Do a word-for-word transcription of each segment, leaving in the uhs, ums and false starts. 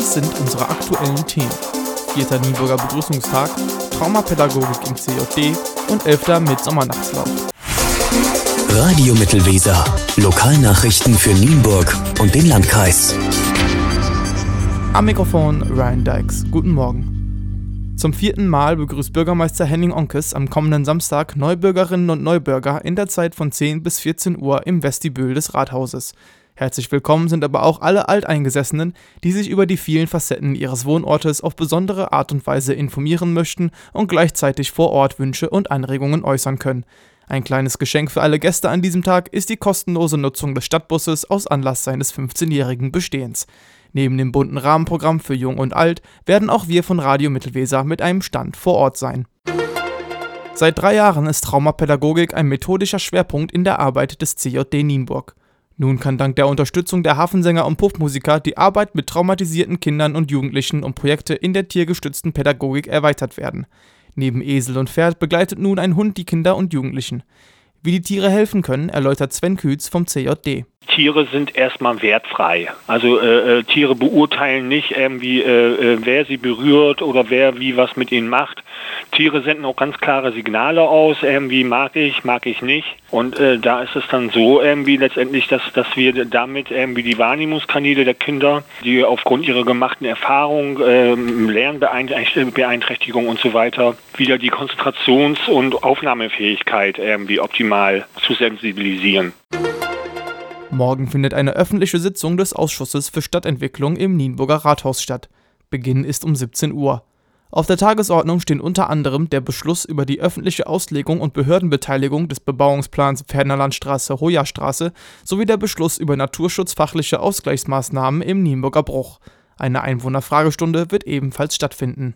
Das sind unsere aktuellen Themen. Vierter Nienburger Begrüßungstag, Traumapädagogik im C J D und elfter Mitsommernachtslauf. Radio Mittelweser. Lokalnachrichten für Nienburg und den Landkreis. Am Mikrofon Ryan Dykes. Guten Morgen. Zum vierten Mal begrüßt Bürgermeister Henning Onkes am kommenden Samstag Neubürgerinnen und Neubürger in der Zeit von zehn bis vierzehn Uhr im Vestibül des Rathauses. Herzlich willkommen sind aber auch alle Alteingesessenen, die sich über die vielen Facetten ihres Wohnortes auf besondere Art und Weise informieren möchten und gleichzeitig vor Ort Wünsche und Anregungen äußern können. Ein kleines Geschenk für alle Gäste an diesem Tag ist die kostenlose Nutzung des Stadtbusses aus Anlass seines fünfzehnjährigen Bestehens. Neben dem bunten Rahmenprogramm für Jung und Alt werden auch wir von Radio Mittelweser mit einem Stand vor Ort sein. Seit drei Jahren ist Traumapädagogik ein methodischer Schwerpunkt in der Arbeit des C J D Nienburg. Nun kann dank der Unterstützung der Hafensänger und Puffmusiker die Arbeit mit traumatisierten Kindern und Jugendlichen und Projekte in der tiergestützten Pädagogik erweitert werden. Neben Esel und Pferd begleitet nun ein Hund die Kinder und Jugendlichen. Wie die Tiere helfen können, erläutert Sven Kühz vom C J D. Tiere sind erstmal wertfrei. Also äh, Tiere beurteilen nicht irgendwie, äh, wer sie berührt oder wer wie was mit ihnen macht. Tiere senden auch ganz klare Signale aus, irgendwie mag ich, mag ich nicht. Und äh, da ist es dann so irgendwie letztendlich, dass, dass wir damit irgendwie die Wahrnehmungskanäle der Kinder, die aufgrund ihrer gemachten Erfahrung, äh, Lernbeeinträchtigung und so weiter, wieder die Konzentrations- und Aufnahmefähigkeit irgendwie optimal zu sensibilisieren. Morgen findet eine öffentliche Sitzung des Ausschusses für Stadtentwicklung im Nienburger Rathaus statt. Beginn ist um siebzehn Uhr. Auf der Tagesordnung stehen unter anderem der Beschluss über die öffentliche Auslegung und Behördenbeteiligung des Bebauungsplans Pferdnerlandstraße-Hoya-Straße sowie der Beschluss über naturschutzfachliche Ausgleichsmaßnahmen im Nienburger Bruch. Eine Einwohnerfragestunde wird ebenfalls stattfinden.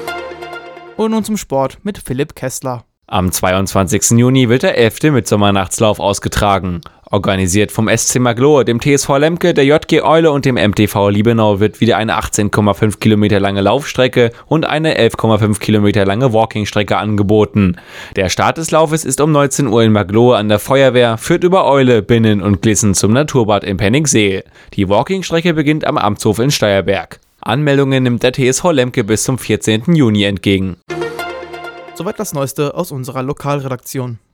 Und nun zum Sport mit Philipp Kessler. Am zweiundzwanzigsten Juni wird der elfte Mitsommernachtslauf ausgetragen. Organisiert vom S C Maglohe, dem T S V Lemke, der J G Eule und dem M T V Liebenau wird wieder eine achtzehn Komma fünf Kilometer lange Laufstrecke und eine elf Komma fünf Kilometer lange Walkingstrecke angeboten. Der Start des Laufes ist um neunzehn Uhr in Maglohe an der Feuerwehr, führt über Eule, Binnen und Glissen zum Naturbad in Penningsee. Die Walkingstrecke beginnt am Amtshof in Steierberg. Anmeldungen nimmt der T S V Lemke bis zum vierzehnten Juni entgegen. Soweit das Neueste aus unserer Lokalredaktion.